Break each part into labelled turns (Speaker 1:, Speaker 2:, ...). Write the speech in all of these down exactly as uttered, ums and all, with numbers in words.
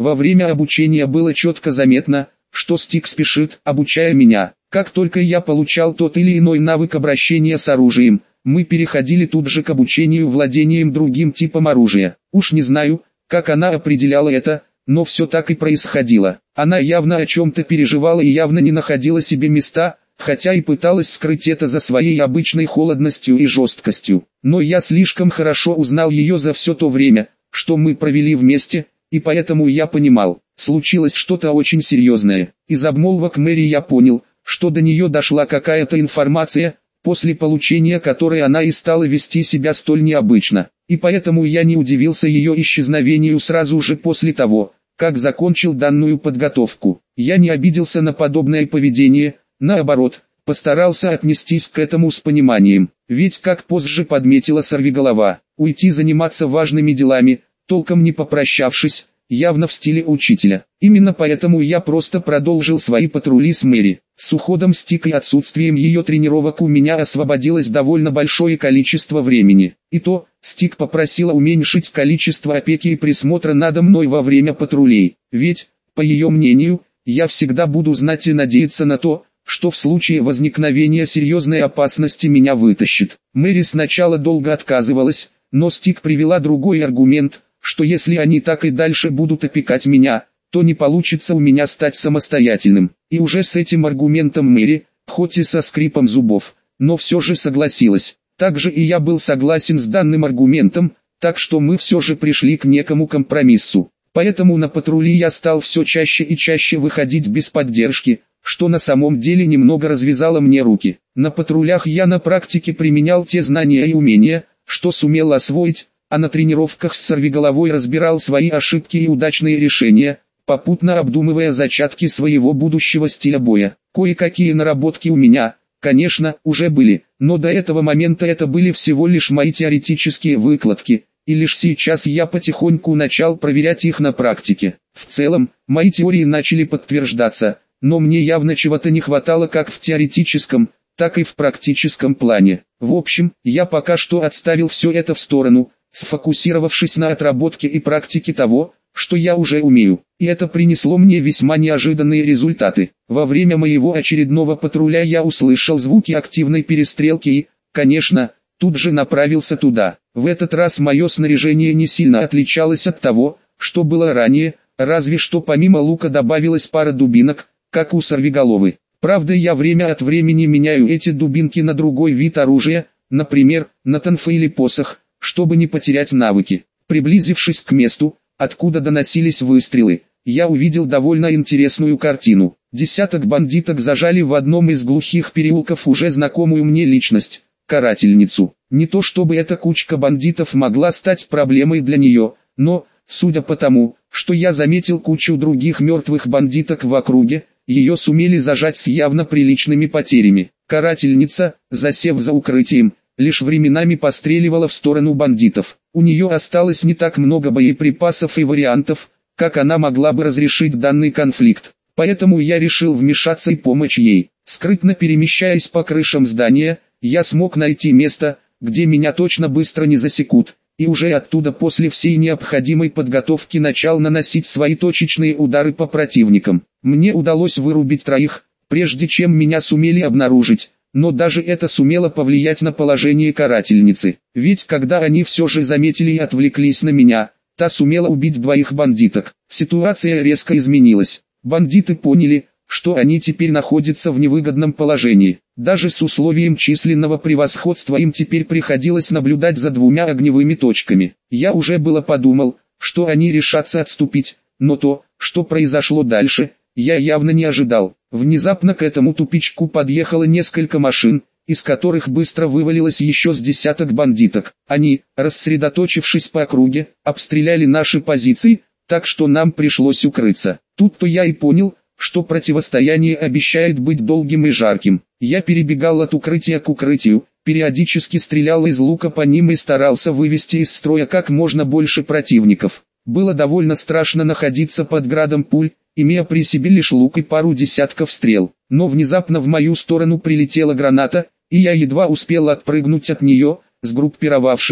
Speaker 1: Во время обучения было четко заметно, что Стик спешит, обучая меня. Как только я получал тот или иной навык обращения с оружием, мы переходили тут же к обучению владением другим типом оружия. Уж не знаю, как она определяла это, но все так и происходило. Она явно о чем-то переживала и явно не находила себе места, хотя и пыталась скрыть это за своей обычной холодностью и жесткостью. Но я слишком хорошо узнал ее за все то время, что мы провели вместе, и поэтому я понимал, случилось что-то очень серьезное. Из обмолвок Мэри я понял, что до нее дошла какая-то информация, после получения которой она и стала вести себя столь необычно. И поэтому я не удивился ее исчезновению сразу же после того, как закончил данную подготовку. Я не обиделся на подобное поведение, наоборот, постарался отнестись к этому с пониманием. Ведь, как позже подметила сорвиголова, уйти заниматься важными делами, толком не попрощавшись, явно в стиле учителя. Именно поэтому я просто продолжил свои патрули с Мэри. С уходом Стик и отсутствием ее тренировок у меня освободилось довольно большое количество времени. И то, Стик попросила уменьшить количество опеки и присмотра надо мной во время патрулей. Ведь, по ее мнению, я всегда буду знать и надеяться на то, что в случае возникновения серьезной опасности меня вытащит. Мэри сначала долго отказывалась, но Стик привела другой аргумент, что если они так и дальше будут опекать меня, то не получится у меня стать самостоятельным. И уже с этим аргументом Мэри, хоть и со скрипом зубов, но все же согласилась. Также и я был согласен с данным аргументом, так что мы все же пришли к некому компромиссу. Поэтому на патрули я стал все чаще и чаще выходить без поддержки, что на самом деле немного развязало мне руки. На патрулях я на практике применял те знания и умения, что сумел освоить, а на тренировках с сорвиголовой разбирал свои ошибки и удачные решения, попутно обдумывая зачатки своего будущего стиля боя. Кое-какие наработки у меня, конечно, уже были, но до этого момента это были всего лишь мои теоретические выкладки, и лишь сейчас я потихоньку начал проверять их на практике. В целом, мои теории начали подтверждаться, но мне явно чего-то не хватало как в теоретическом, так и в практическом плане. В общем, я пока что отставил все это в сторону, сфокусировавшись на отработке и практике того, что я уже умею. И это принесло мне весьма неожиданные результаты. Во время моего очередного патруля я услышал звуки активной перестрелки и, конечно, тут же направился туда. В этот раз мое снаряжение не сильно отличалось от того, что было ранее, разве что помимо лука добавилась пара дубинок, как у сорвиголовы. Правда, я время от времени меняю эти дубинки на другой вид оружия, например, на танфы или посох, чтобы не потерять навыки. Приблизившись к месту, откуда доносились выстрелы, я увидел довольно интересную картину. Десяток бандиток зажали в одном из глухих переулков уже знакомую мне личность, карательницу. Не то чтобы эта кучка бандитов могла стать проблемой для нее, но, судя по тому, что я заметил кучу других мертвых бандиток в округе, ее сумели зажать с явно приличными потерями. Карательница, засев за укрытием, лишь временами постреливала в сторону бандитов. У нее осталось не так много боеприпасов и вариантов, как она могла бы разрешить данный конфликт. Поэтому я решил вмешаться и помочь ей. Скрытно перемещаясь по крышам здания, я смог найти место, где меня точно быстро не засекут, и уже оттуда после всей необходимой подготовки начал наносить свои точечные удары по противникам. Мне удалось вырубить троих, прежде чем меня сумели обнаружить. Но даже это сумело повлиять на положение карательницы. Ведь когда они все же заметили и отвлеклись на меня, та сумела убить двоих бандиток. Ситуация резко изменилась. Бандиты поняли, что они теперь находятся в невыгодном положении. Даже с условием численного превосходства им теперь приходилось наблюдать за двумя огневыми точками. Я уже было подумал, что они решатся отступить, но то, что произошло дальше, я явно не ожидал. Внезапно к этому тупичку подъехало несколько машин, из которых быстро вывалилось еще с десяток бандиток. Они, рассредоточившись по округе, обстреляли наши позиции, так что нам пришлось укрыться. Тут-то я и понял, что противостояние обещает быть долгим и жарким. Я перебегал от укрытия к укрытию, периодически стрелял из лука по ним и старался вывести из строя как можно больше противников. Было довольно страшно находиться под градом пуль, имея при себе лишь лук и пару десятков стрел. Но внезапно в мою сторону прилетела граната, и я едва успел отпрыгнуть от нее, сгруппировавшись,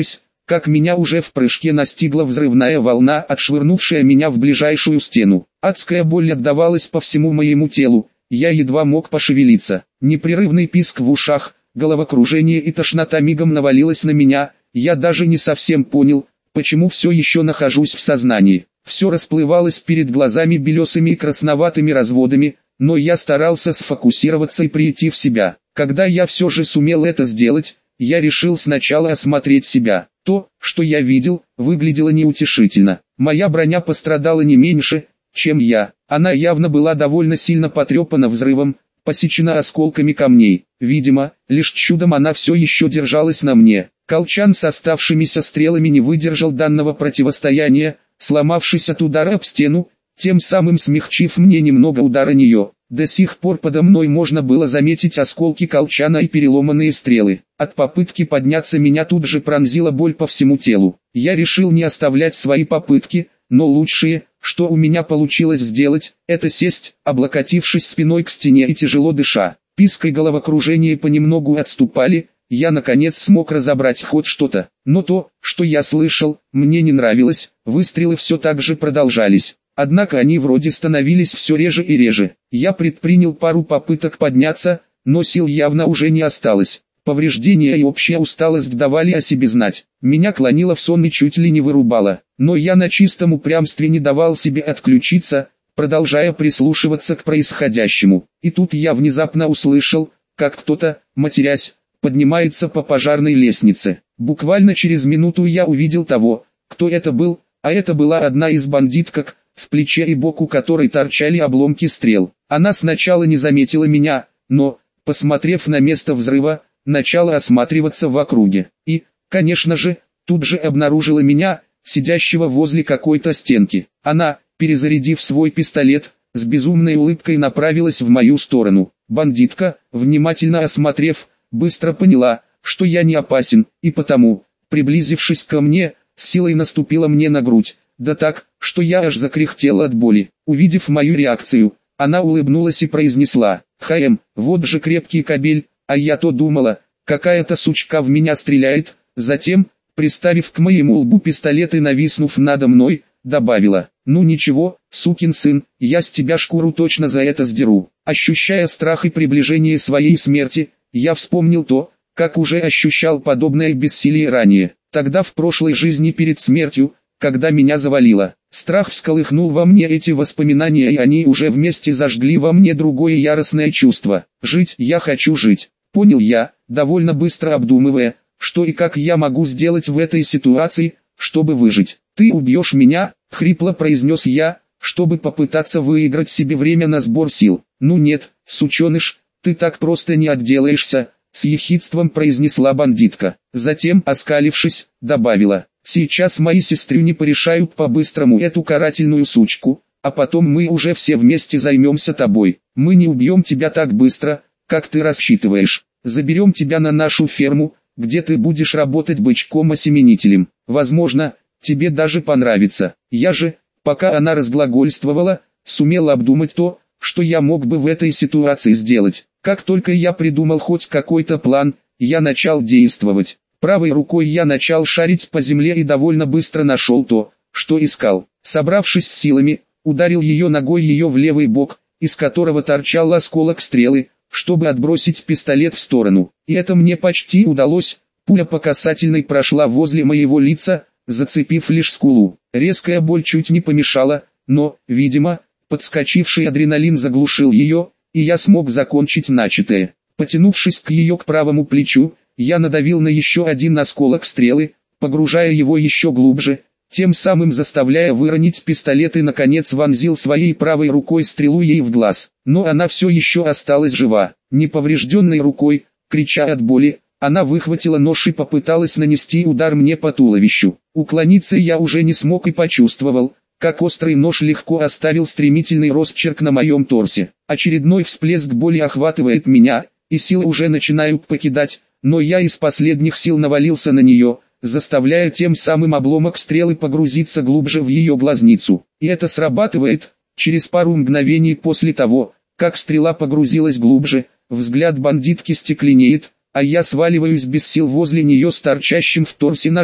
Speaker 1: как меня уже в прыжке настигла взрывная волна, отшвырнувшая меня в ближайшую стену. Адская боль отдавалась по всему моему телу, я едва мог пошевелиться. Непрерывный писк в ушах, головокружение и тошнота мигом навалилась на меня, я даже не совсем понял, почему все еще нахожусь в сознании. Все расплывалось перед глазами белесыми и красноватыми разводами, но я старался сфокусироваться и прийти в себя. Когда я все же сумел это сделать, я решил сначала осмотреть себя. То, что я видел, выглядело неутешительно. Моя броня пострадала не меньше, чем я. Она явно была довольно сильно потрепана взрывом, посечена осколками камней. Видимо, лишь чудом она все еще держалась на мне. Колчан с оставшимися стрелами не выдержал данного противостояния, сломавшись от удара об стену, тем самым смягчив мне немного удар о нее. До сих пор подо мной можно было заметить осколки колчана и переломанные стрелы. От попытки подняться меня тут же пронзила боль по всему телу. Я решил не оставлять свои попытки, но лучшее, что у меня получилось сделать, это сесть, облокотившись спиной к стене и тяжело дыша. Писк и головокружение понемногу отступали, я наконец смог разобрать хоть что-то. Но то, что я слышал, мне не нравилось, выстрелы все так же продолжались. Однако они вроде становились все реже и реже. Я предпринял пару попыток подняться, но сил явно уже не осталось. Повреждения и общая усталость давали о себе знать. Меня клонило в сон и чуть ли не вырубало. Но я на чистом упрямстве не давал себе отключиться, продолжая прислушиваться к происходящему. И тут я внезапно услышал, как кто-то, матерясь, поднимается по пожарной лестнице. Буквально через минуту я увидел того, кто это был, а это была одна из бандиток, в плече и боку которой торчали обломки стрел. Она сначала не заметила меня, но, посмотрев на место взрыва, начала осматриваться в округе. И, конечно же, тут же обнаружила меня, сидящего возле какой-то стенки. Она, перезарядив свой пистолет, с безумной улыбкой направилась в мою сторону. Бандитка, внимательно осмотрев, быстро поняла, что я не опасен, и потому, приблизившись ко мне, с силой наступила мне на грудь. Да так, что я аж закряхтел от боли. Увидев мою реакцию, она улыбнулась и произнесла: «Хаем, вот же крепкий кобель, а я то думала, какая-то сучка в меня стреляет». Затем, приставив к моему лбу пистолет и нависнув надо мной, добавила: «Ну ничего, сукин сын, я с тебя шкуру точно за это сдеру». Ощущая страх и приближение своей смерти, я вспомнил то, как уже ощущал подобное бессилие ранее. Тогда в прошлой жизни перед смертью, когда меня завалило, страх всколыхнул во мне эти воспоминания, и они уже вместе зажгли во мне другое яростное чувство. Жить, я хочу жить. Понял я, довольно быстро обдумывая, что и как я могу сделать в этой ситуации, чтобы выжить. «Ты убьешь меня», — хрипло произнес я, чтобы попытаться выиграть себе время на сбор сил. «Ну нет, сученыш, ты так просто не отделаешься», — с ехидством произнесла бандитка. Затем, оскалившись, добавила: «Сейчас мои сестрюни порешают по-быстрому эту карательную сучку, а потом мы уже все вместе займемся тобой. Мы не убьем тебя так быстро, как ты рассчитываешь. Заберем тебя на нашу ферму, где ты будешь работать бычком-осеменителем. Возможно, тебе даже понравится». Я же, пока она разглагольствовала, сумел обдумать то, что я мог бы в этой ситуации сделать. Как только я придумал хоть какой-то план, я начал действовать. Правой рукой я начал шарить по земле и довольно быстро нашел то, что искал. Собравшись с силами, ударил ее ногой ее в левый бок, из которого торчал осколок стрелы, чтобы отбросить пистолет в сторону. И это мне почти удалось. Пуля по касательной прошла возле моего лица, зацепив лишь скулу. Резкая боль чуть не помешала, но, видимо, подскочивший адреналин заглушил ее, и я смог закончить начатое. Потянувшись к ее к правому плечу, я надавил на еще один осколок стрелы, погружая его еще глубже, тем самым заставляя выронить пистолет, и наконец вонзил своей правой рукой стрелу ей в глаз. Но она все еще осталась жива. Неповрежденной рукой, крича от боли, она выхватила нож и попыталась нанести удар мне по туловищу. Уклониться я уже не смог и почувствовал, как острый нож легко оставил стремительный росчерк на моем торсе. Очередной всплеск боли охватывает меня, и силы уже начинают покидать, но я из последних сил навалился на нее, заставляя тем самым обломок стрелы погрузиться глубже в ее глазницу. И это срабатывает. Через пару мгновений после того, как стрела погрузилась глубже, взгляд бандитки стекленеет, а я сваливаюсь без сил возле нее с торчащим в торсе ножом.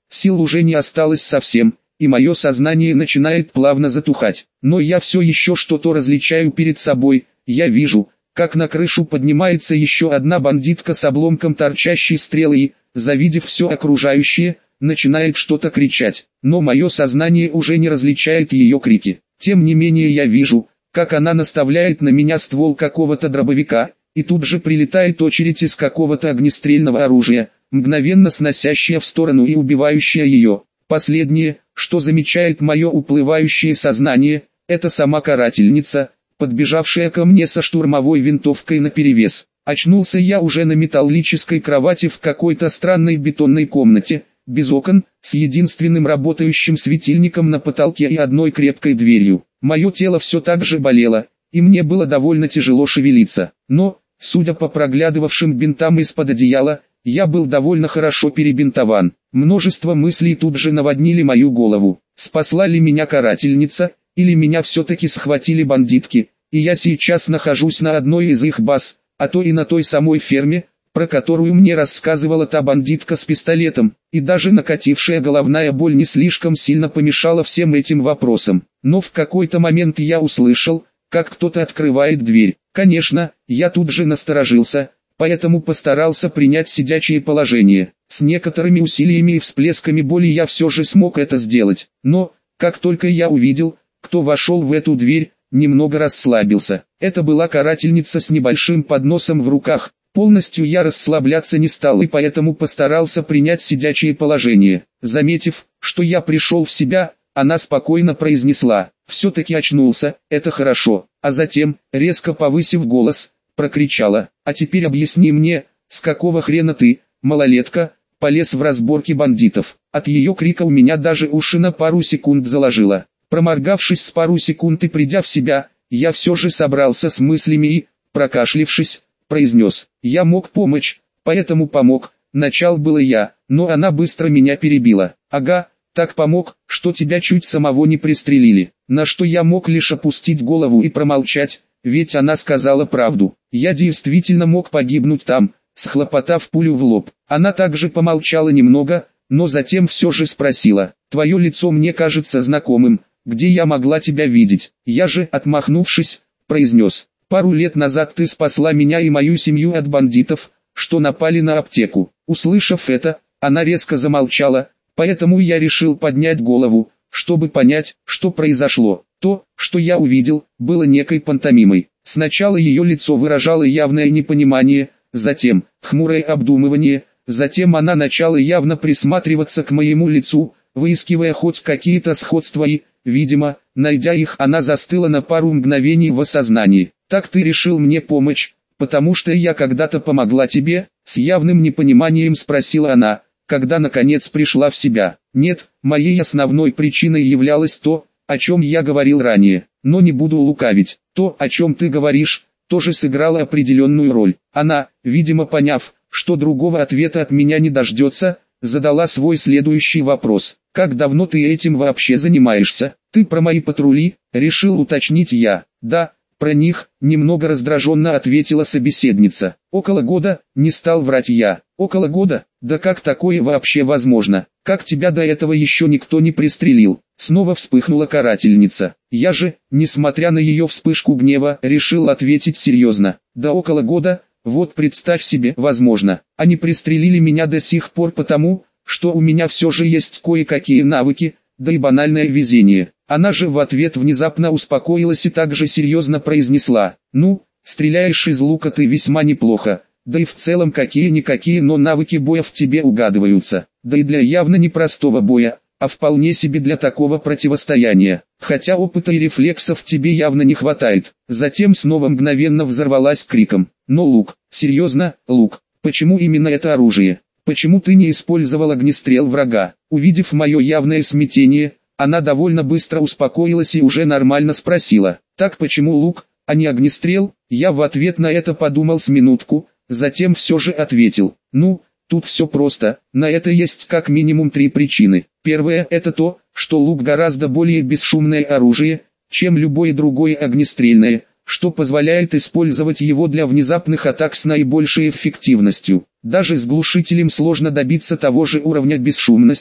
Speaker 1: сил уже не осталось совсем, и мое сознание начинает плавно затухать. Но я все еще что-то различаю перед собой, я вижу, как на крышу поднимается еще одна бандитка с обломком торчащей стрелы и, завидев все окружающее, начинает что-то кричать. Но мое сознание уже не различает ее крики. Тем не менее я вижу, как она наставляет на меня ствол какого-то дробовика, и тут же прилетает очередь из какого-то огнестрельного оружия, мгновенно сносящая в сторону и убивающая ее. Последнее, что замечает мое уплывающее сознание, это сама карательница, подбежавшая ко мне со штурмовой винтовкой наперевес. Очнулся я уже на металлической кровати в какой-то странной бетонной комнате, без окон, с единственным работающим светильником на потолке и одной крепкой дверью. Мое тело все так же болело, и мне было довольно тяжело шевелиться. Но, судя по проглядывавшим бинтам из-под одеяла, я был довольно хорошо перебинтован. Множество мыслей тут же наводнили мою голову. Спасла ли меня карательница, или меня все-таки схватили бандитки, и я сейчас нахожусь на одной из их баз, а то и на той самой ферме, про которую мне рассказывала та бандитка с пистолетом, и даже накатившая головная боль не слишком сильно помешала всем этим вопросам. Но в какой-то момент я услышал, как кто-то открывает дверь. Конечно, я тут же насторожился, поэтому постарался принять сидячее положение. С некоторыми усилиями и всплесками боли я все же смог это сделать. Но, как только я увидел, кто вошел в эту дверь, немного расслабился. Это была карательница с небольшим подносом в руках. Полностью я расслабляться не стал и поэтому постарался принять сидячее положение. Заметив, что я пришел в себя, она спокойно произнесла: «Все-таки очнулся, это хорошо», а затем, резко повысив голос, прокричала: «А теперь объясни мне, с какого хрена ты, малолетка, полез в разборки бандитов». От ее крика у меня даже уши на пару секунд заложило. Проморгавшись с пару секунд и придя в себя, я все же собрался с мыслями и, прокашлившись, произнес: «Я мог помочь, поэтому помог». Начал было я, но она быстро меня перебила. «Ага, так помог, что тебя чуть самого не пристрелили». На что я мог лишь опустить голову и промолчать, ведь она сказала правду. Я действительно мог погибнуть там, схлопотав пулю в лоб. Она также помолчала немного, но затем все же спросила: «Твое лицо мне кажется знакомым, где я могла тебя видеть?» Я же, отмахнувшись, произнес: «Пару лет назад ты спасла меня и мою семью от бандитов, что напали на аптеку». Услышав это, она резко замолчала, поэтому я решил поднять голову, чтобы понять, что произошло. То, что я увидел, было некой пантомимой. Сначала ее лицо выражало явное непонимание, затем хмурое обдумывание, затем она начала явно присматриваться к моему лицу, выискивая хоть какие-то сходства и, видимо, найдя их, она застыла на пару мгновений в осознании. «Так ты решил мне помочь, потому что я когда-то помогла тебе?» С явным непониманием спросила она, когда наконец пришла в себя. «Нет, моей основной причиной являлось то, о чем я говорил ранее, но не буду лукавить. То, о чем ты говоришь, тоже сыграло определенную роль». Она, видимо поняв, что другого ответа от меня не дождется, задала свой следующий вопрос: «Как давно ты этим вообще занимаешься?» «Ты про мои патрули?» — решил уточнить я. «Да, про них», — немного раздраженно ответила собеседница. «Около года», — не стал врать я. «Около года? Да как такое вообще возможно? Как тебя до этого еще никто не пристрелил?» Снова вспыхнула карательница. Я же, несмотря на ее вспышку гнева, решил ответить серьезно. «Да около года, вот представь себе, возможно. Они пристрелили меня до сих пор потому, что у меня все же есть кое-какие навыки, да и банальное везение». Она же в ответ внезапно успокоилась и также серьезно произнесла: «Ну, стреляешь из лука ты весьма неплохо, да и в целом какие-никакие, но навыки боя в тебе угадываются, да и для явно непростого боя, а вполне себе для такого противостояния, хотя опыта и рефлексов тебе явно не хватает». Затем снова мгновенно взорвалась криком: «Но лук, серьезно, лук, почему именно это оружие? Почему ты не использовал огнестрел врага?» Увидев мое явное смятение, она довольно быстро успокоилась и уже нормально спросила: «Так почему лук, а не огнестрел?» Я в ответ на это подумал с минутку, затем все же ответил: «Ну, тут все просто, на это есть как минимум три причины. Первое — это то, что лук гораздо более бесшумное оружие, чем любое другое огнестрельное, что позволяет использовать его для внезапных атак с наибольшей эффективностью. Даже с глушителем сложно добиться того же уровня бесшумности,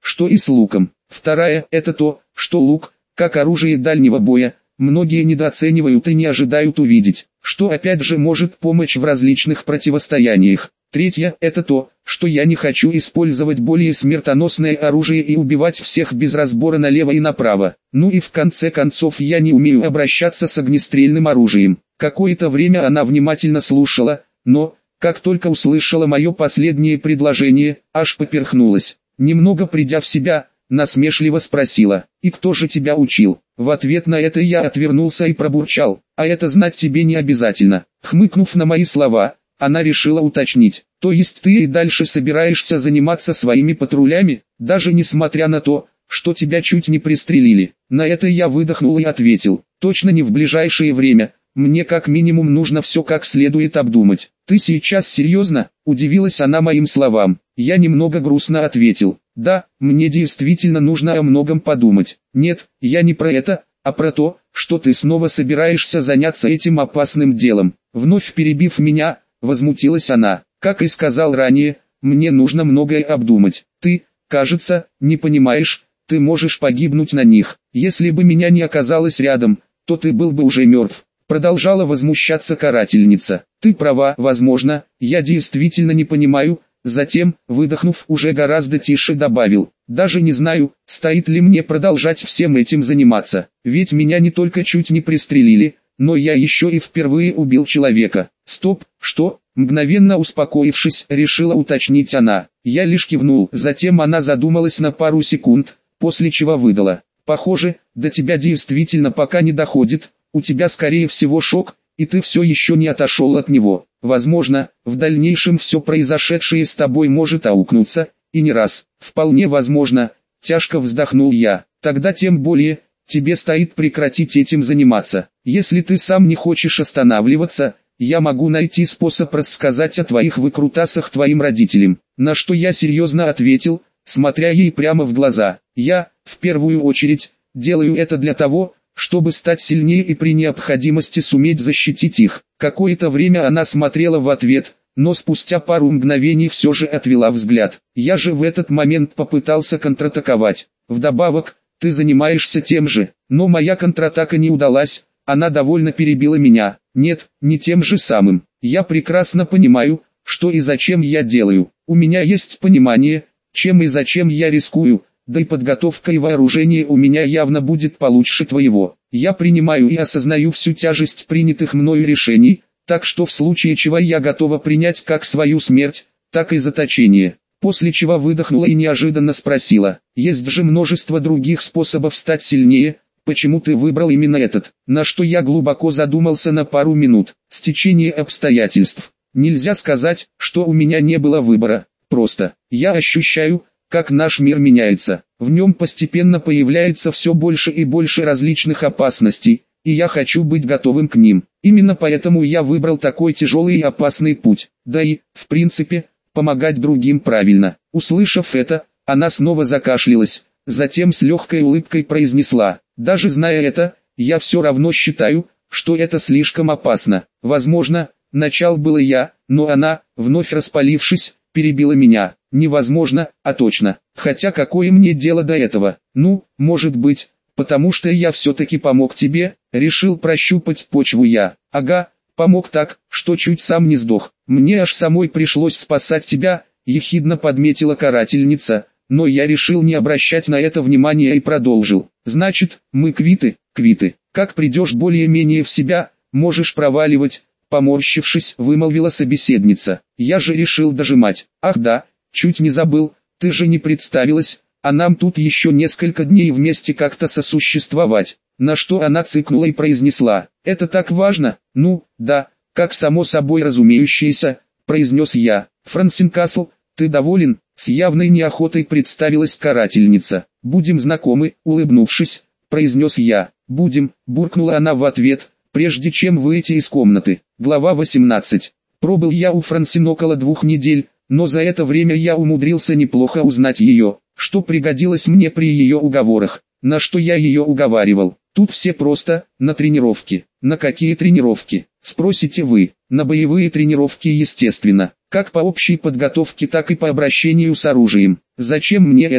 Speaker 1: что и с луком. Вторая – это то, что лук, как оружие дальнего боя, многие недооценивают и не ожидают увидеть, что опять же может помочь в различных противостояниях. Третье – это то, что я не хочу использовать более смертоносное оружие и убивать всех без разбора налево и направо. Ну и в конце концов я не умею обращаться с огнестрельным оружием. Какое-то время она внимательно слушала, но, как только услышала мое последнее предложение, аж поперхнулась. Немного придя в себя, насмешливо спросила: «И кто же тебя учил?» В ответ на это я отвернулся и пробурчал: «А это знать тебе не обязательно». Хмыкнув на мои слова, она решила уточнить: «То есть ты и дальше собираешься заниматься своими патрулями, даже несмотря на то, что тебя чуть не пристрелили?» На это я выдохнул и ответил: «Точно не в ближайшее время, мне как минимум нужно все как следует обдумать». «Ты сейчас серьезно?» – удивилась она моим словам. Я немного грустно ответил: «Да, мне действительно нужно о многом подумать». «Нет, я не про это, а про то, что ты снова собираешься заняться этим опасным делом». Вновь перебив меня, возмутилась она. «Как и сказал ранее, мне нужно многое обдумать. Ты, кажется, не понимаешь, ты можешь погибнуть на них. Если бы меня не оказалось рядом, то ты был бы уже мертв». Продолжала возмущаться карательница. «Ты права, возможно, я действительно не понимаю». Затем, выдохнув, уже гораздо тише добавил: «Даже не знаю, стоит ли мне продолжать всем этим заниматься, ведь меня не только чуть не пристрелили, но я еще и впервые убил человека». «Стоп, что?» Мгновенно успокоившись, решила уточнить она. Я лишь кивнул, затем она задумалась на пару секунд, после чего выдала: «Похоже, до тебя действительно пока не доходит, у тебя скорее всего шок, и ты все еще не отошел от него. Возможно, в дальнейшем все произошедшее с тобой может аукнуться, и не раз». «Вполне возможно», – тяжко вздохнул я. «Тогда тем более, тебе стоит прекратить этим заниматься. Если ты сам не хочешь останавливаться, я могу найти способ рассказать о твоих выкрутасах твоим родителям». На что я серьезно ответил, смотря ей прямо в глаза: «Я, в первую очередь, делаю это для того, чтобы стать сильнее и при необходимости суметь защитить их». Какое-то время она смотрела в ответ, но спустя пару мгновений все же отвела взгляд. Я же в этот момент попытался контратаковать: «Вдобавок, ты занимаешься тем же». Но моя контратака не удалась, она довольно перебила меня: «Нет, не тем же самым. Я прекрасно понимаю, что и зачем я делаю. У меня есть понимание, чем и зачем я рискую, да и подготовка и вооружение у меня явно будет получше твоего. Я принимаю и осознаю всю тяжесть принятых мною решений, так что в случае чего я готова принять как свою смерть, так и заточение». После чего выдохнула и неожиданно спросила: «Есть же множество других способов стать сильнее, почему ты выбрал именно этот?» На что я глубоко задумался на пару минут. Стечение обстоятельств. Нельзя сказать, что у меня не было выбора, просто я ощущаю, как наш мир меняется. В нем постепенно появляется все больше и больше различных опасностей, и я хочу быть готовым к ним. Именно поэтому я выбрал такой тяжелый и опасный путь. Да и, в принципе, помогать другим правильно. Услышав это, она снова закашлялась, затем с легкой улыбкой произнесла: «Даже зная это, я все равно считаю, что это слишком опасно». Возможно, начал было я, но она, вновь распалившись, перебила меня: «Невозможно, а точно. Хотя какое мне дело до этого? Ну, может быть, потому что я все-таки помог тебе», решил прощупать почву я. «Ага, помог так, что чуть сам не сдох. Мне аж самой пришлось спасать тебя», ехидно подметила карательница, но я решил не обращать на это внимания и продолжил: «Значит, мы квиты?» «Квиты. Как придешь более-менее в себя, можешь проваливать», поморщившись, вымолвила собеседница. Я же решил дожимать. «Ах да, чуть не забыл, ты же не представилась, а нам тут еще несколько дней вместе как-то сосуществовать». На что она цыкнула и произнесла: «Это так важно?» «Ну, да, как само собой разумеющееся», произнес я. «Франсинкасл, ты доволен?» С явной неохотой представилась карательница. «Будем знакомы», улыбнувшись, произнес я. «Будем», буркнула она в ответ, прежде чем выйти из комнаты. Глава восемнадцать. Пробыл я у Франсин около двух недель, но за это время я умудрился неплохо узнать ее, что пригодилось мне при ее уговорах. На что я ее уговаривал? Тут все просто: на тренировки. На какие тренировки? Спросите вы. На боевые тренировки, естественно. Как по общей подготовке, так и по обращению с оружием. Зачем мне это?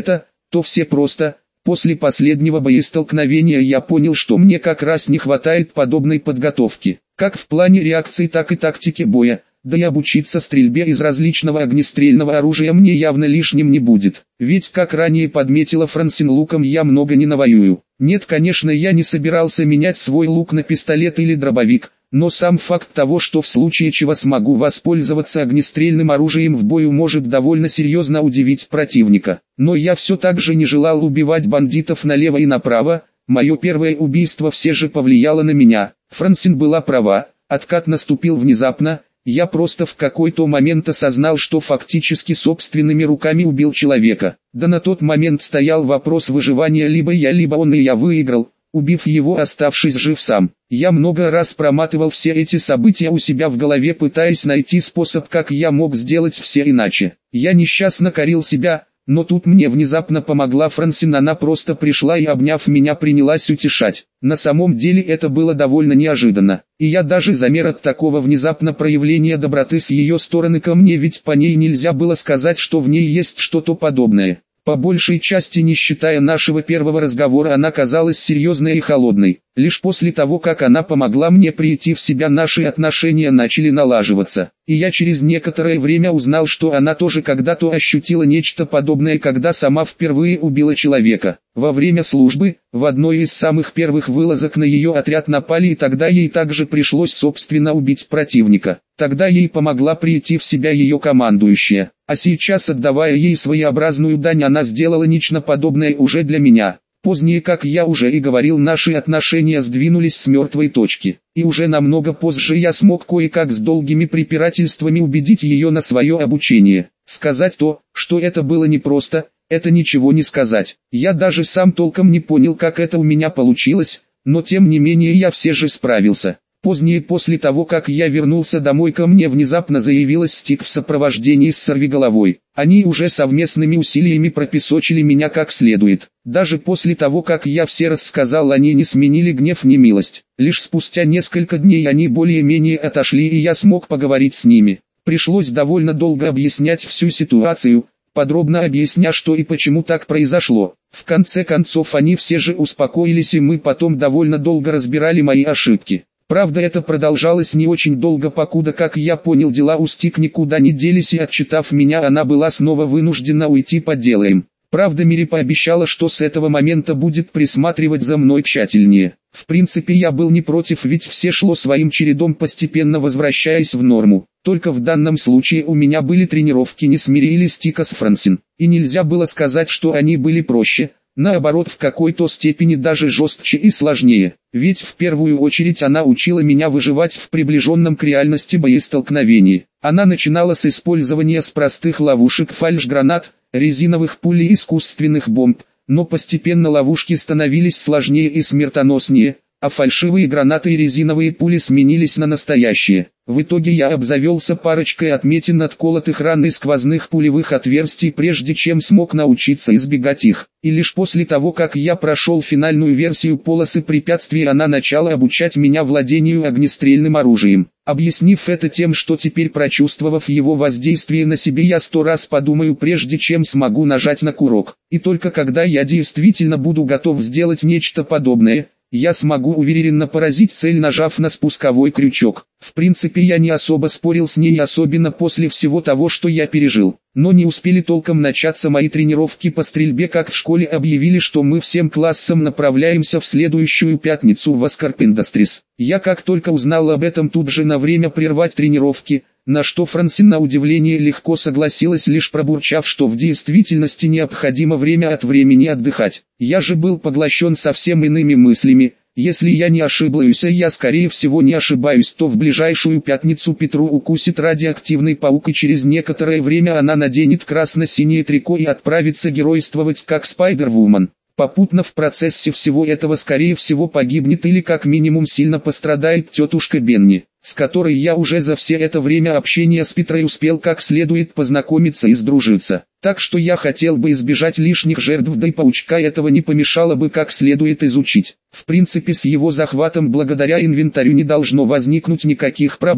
Speaker 1: то все просто. После последнего боестолкновения я понял, что мне как раз не хватает подобной подготовки, как в плане реакции, так и тактики боя. Да и обучиться стрельбе из различного огнестрельного оружия мне явно лишним не будет. Ведь, как ранее подметила Франсин, луком я много не навоюю. Нет, конечно, я не собирался менять свой лук на пистолет или дробовик, но сам факт того, что в случае чего смогу воспользоваться огнестрельным оружием в бою, может довольно серьезно удивить противника. Но я все так же не желал убивать бандитов налево и направо. Мое первое убийство все же повлияло на меня. Франсин была права, откат наступил внезапно. Я просто в какой-то момент осознал, что фактически собственными руками убил человека. Да на тот момент стоял вопрос выживания: либо я, либо он, и я выиграл, убив его, оставшись жив сам. Я много раз проматывал все эти события у себя в голове, пытаясь найти способ, как я мог сделать все иначе. Я несчастно корил себя, но тут мне внезапно помогла Франсин. Она просто пришла и, обняв меня, принялась утешать. На самом деле это было довольно неожиданно, и я даже замер от такого внезапно проявления доброты с ее стороны ко мне, ведь по ней нельзя было сказать, что в ней есть что-то подобное. По большей части, не считая нашего первого разговора, она казалась серьезной и холодной. Лишь после того, как она помогла мне прийти в себя, наши отношения начали налаживаться. И я через некоторое время узнал, что она тоже когда-то ощутила нечто подобное, когда сама впервые убила человека. Во время службы, в одной из самых первых вылазок на ее отряд напали, и тогда ей также пришлось собственно убить противника. Тогда ей помогла прийти в себя ее командующая. А сейчас, отдавая ей своеобразную дань, она сделала нечто подобное уже для меня. Позднее, как я уже и говорил, наши отношения сдвинулись с мертвой точки. И уже намного позже я смог кое-как с долгими препирательствами убедить ее на свое обучение. Сказать то, что это было непросто, это ничего не сказать. Я даже сам толком не понял, как это у меня получилось, но тем не менее я все же справился. Позднее, после того, как я вернулся домой, ко мне внезапно заявилась Стик в сопровождении с сорвиголовой. Они уже совместными усилиями пропесочили меня как следует. Даже после того, как я все рассказал, они не сменили гнев ни милость. Лишь спустя несколько дней они более-менее отошли, и я смог поговорить с ними. Пришлось довольно долго объяснять всю ситуацию, подробно объясня, что и почему так произошло. В конце концов они все же успокоились, и мы потом довольно долго разбирали мои ошибки. Правда, это продолжалось не очень долго, покуда, как я понял, дела у Стик никуда не делись, и отчитав меня, она была снова вынуждена уйти по делам. Правда, Мири пообещала, что с этого момента будет присматривать за мной тщательнее. В принципе, я был не против, ведь все шло своим чередом, постепенно возвращаясь в норму. Только в данном случае у меня были тренировки не с Мири или Стика с Франсин, и нельзя было сказать, что они были проще. Наоборот, в какой-то степени даже жестче и сложнее, ведь в первую очередь она учила меня выживать в приближенном к реальности боестолкновении. Она начинала с использования с простых ловушек, фальш-гранат, резиновых пуль и искусственных бомб, но постепенно ловушки становились сложнее и смертоноснее, а фальшивые гранаты и резиновые пули сменились на настоящие. В итоге я обзавелся парочкой отметин от колотых ран и сквозных пулевых отверстий, прежде чем смог научиться избегать их. И лишь после того, как я прошел финальную версию полосы препятствий, она начала обучать меня владению огнестрельным оружием. Объяснив это тем, что теперь, прочувствовав его воздействие на себе, я сто раз подумаю, прежде чем смогу нажать на курок. И только когда я действительно буду готов сделать нечто подобное, я смогу уверенно поразить цель, нажав на спусковой крючок. В принципе, я не особо спорил с ней, особенно после всего того, что я пережил. Но не успели толком начаться мои тренировки по стрельбе, как в школе объявили, что мы всем классом направляемся в следующую пятницу в Ascorp Industries. Я как только узнал об этом, тут же на время прервать тренировки, на что Франсин на удивление легко согласилась, лишь пробурчав, что в действительности необходимо время от времени отдыхать. Я же был поглощен совсем иными мыслями. Если я не ошибаюсь, а я скорее всего не ошибаюсь, то в ближайшую пятницу Петру укусит радиоактивный паук, и через некоторое время она наденет красно-синее трико и отправится геройствовать как Спайдер-Вумен. Попутно в процессе всего этого скорее всего погибнет или как минимум сильно пострадает тетушка Бенни, с которой я уже за все это время общения с Петрой успел как следует познакомиться и сдружиться. Так что я хотел бы избежать лишних жертв, да и паучка этого не помешало бы как следует изучить. В принципе, с его захватом благодаря инвентарю не должно возникнуть никаких проблем.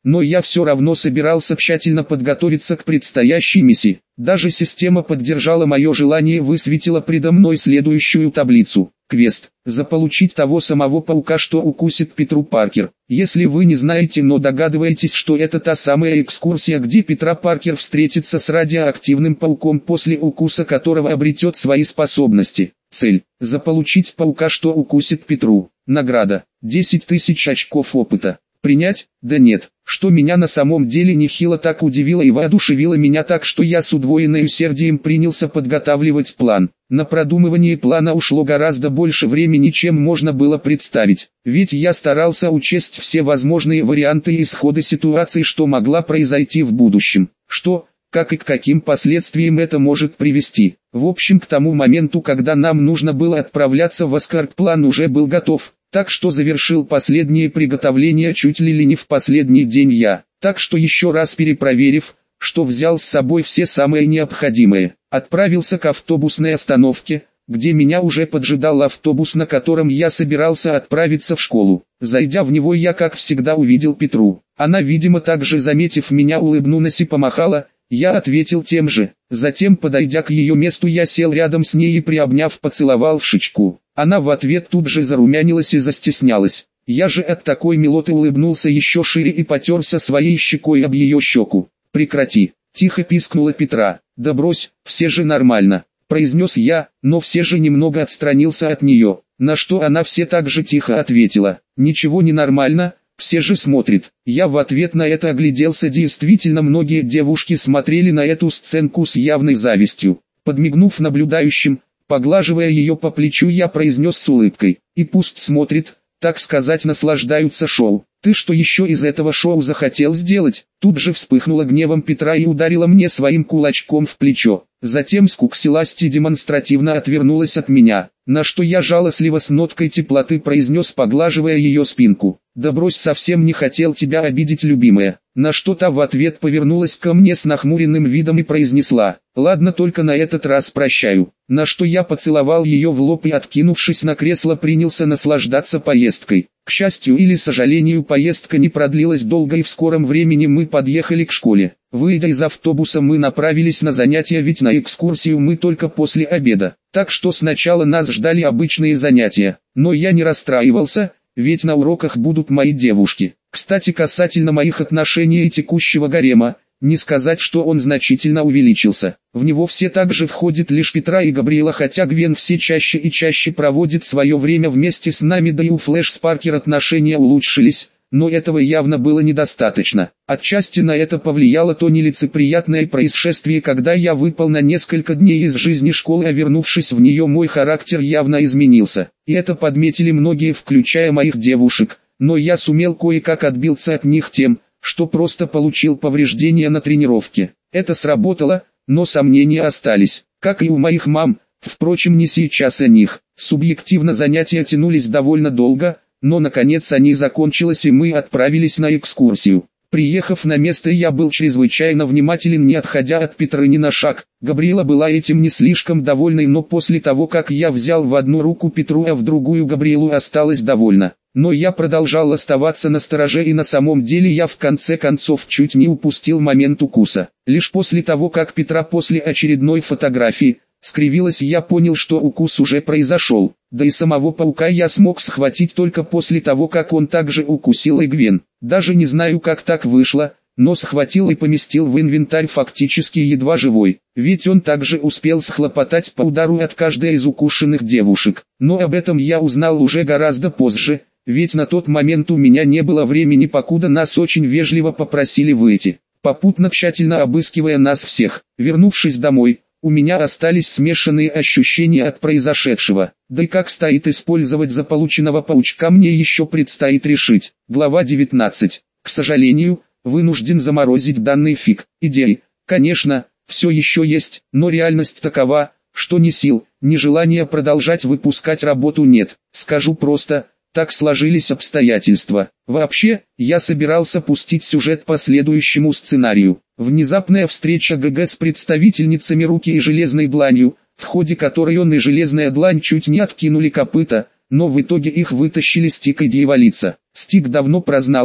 Speaker 1: но я все равно собирался тщательно подготовиться к предстоящей миссии. Даже система поддержала мое желание и высветила предо мной следующую таблицу. Квест. Заполучить того самого паука, что укусит Петру Паркер. Если вы не знаете, но догадываетесь, что это та самая экскурсия, где Петра Паркер встретится с радиоактивным пауком, после укуса которого обретет свои способности. Цель. Заполучить паука, что укусит Петру. Награда. десять тысяч очков опыта. Принять? Да нет. Что меня на самом деле нехило так удивило и воодушевило меня так, что я с удвоенным усердием принялся подготавливать план. На продумывание плана ушло гораздо больше времени, чем можно было представить. Ведь я старался учесть все возможные варианты и исходы ситуации, что могла произойти в будущем. Что, как и к каким последствиям это может привести. В общем, к тому моменту, когда нам нужно было отправляться в Аскард, план уже был готов. Так что завершил последние приготовления чуть ли не в последний день я. Так что еще раз перепроверив, что взял с собой все самое необходимое, отправился к автобусной остановке, где меня уже поджидал автобус, на котором я собирался отправиться в школу. Зайдя в него, я как всегда увидел Петру. Она, видимо, также заметив меня, улыбнулась и помахала. Я ответил тем же. Затем, подойдя к ее месту, я сел рядом с ней и, приобняв, поцеловал в щечку. Она в ответ тут же зарумянилась и застеснялась. Я же от такой милоты улыбнулся еще шире и потерся своей щекой об ее щеку. «Прекрати!» – тихо пискнула Петра. «Да брось, все же нормально», – произнес я, но все же немного отстранился от нее. На что она все так же тихо ответила: «Ничего не нормально, все же смотрят». Я в ответ на это огляделся. Действительно, многие девушки смотрели на эту сценку с явной завистью. Подмигнув наблюдающим, поглаживая ее по плечу, я произнес с улыбкой: «И пусть смотрит, так сказать, наслаждаются шоу». «Ты что еще из этого шоу захотел сделать?» Тут же вспыхнула гневом Петра и ударила мне своим кулачком в плечо. Затем скуксилась и демонстративно отвернулась от меня, на что я жалостливо с ноткой теплоты произнес, поглаживая ее спинку: «Да брось, совсем не хотел тебя обидеть, любимая». На что та в ответ повернулась ко мне с нахмуренным видом и произнесла: «Ладно, только на этот раз прощаю». На что я поцеловал ее в лоб и, откинувшись на кресло, принялся наслаждаться поездкой. К счастью или сожалению, поездка не продлилась долго, и в скором времени мы подъехали к школе. Выйдя из автобуса, мы направились на занятия, ведь на экскурсию мы только после обеда. Так что сначала нас ждали обычные занятия. Но я не расстраивался, ведь на уроках будут мои девушки. Кстати, касательно моих отношений и текущего гарема, не сказать, что он значительно увеличился. В него все также входят лишь Петра и Габриэла, хотя Гвен все чаще и чаще проводит свое время вместе с нами, да и у Флэш с Паркер отношения улучшились, но этого явно было недостаточно. Отчасти на это повлияло то нелицеприятное происшествие, когда я выпал на несколько дней из жизни школы, а вернувшись в нее, мой характер явно изменился. И это подметили многие, включая моих девушек, но я сумел кое-как отбиться от них тем, что просто получил повреждения на тренировке. Это сработало, но сомнения остались, как и у моих мам, впрочем, не сейчас о них. Субъективно занятия тянулись довольно долго, но наконец они закончились и мы отправились на экскурсию. Приехав на место, я был чрезвычайно внимателен, не отходя от Петры ни на шаг. Габриэла была этим не слишком довольной, но после того, как я взял в одну руку Петру, а в другую Габриэлу, осталась довольна. Но я продолжал оставаться настороже, и на самом деле я в конце концов чуть не упустил момент укуса. Лишь после того, как Петра после очередной фотографии скривилась, я понял, что укус уже произошел. Да и самого паука я смог схватить только после того, как он также укусил и Гвен. Даже не знаю, как так вышло, но схватил и поместил в инвентарь фактически едва живой. Ведь он также успел схлопотать по удару от каждой из укушенных девушек. Но об этом я узнал уже гораздо позже. Ведь на тот момент у меня не было времени, покуда нас очень вежливо попросили выйти. Попутно тщательно обыскивая нас всех, вернувшись домой, у меня остались смешанные ощущения от произошедшего. Да и как стоит использовать заполученного паучка, мне еще предстоит решить. Глава девятнадцать. К сожалению, вынужден заморозить данный фиг. Идеи, конечно, все еще есть, но реальность такова, что ни сил, ни желания продолжать выпускать работу нет. Скажу просто: так сложились обстоятельства. Вообще, я собирался пустить сюжет по следующему сценарию. Внезапная встреча ГГ с представительницами Руки и Железной Дланью, в ходе которой он и Железная Длань чуть не откинули копыта, но в итоге их вытащили Стик и Дьяволица. Стик давно прознала,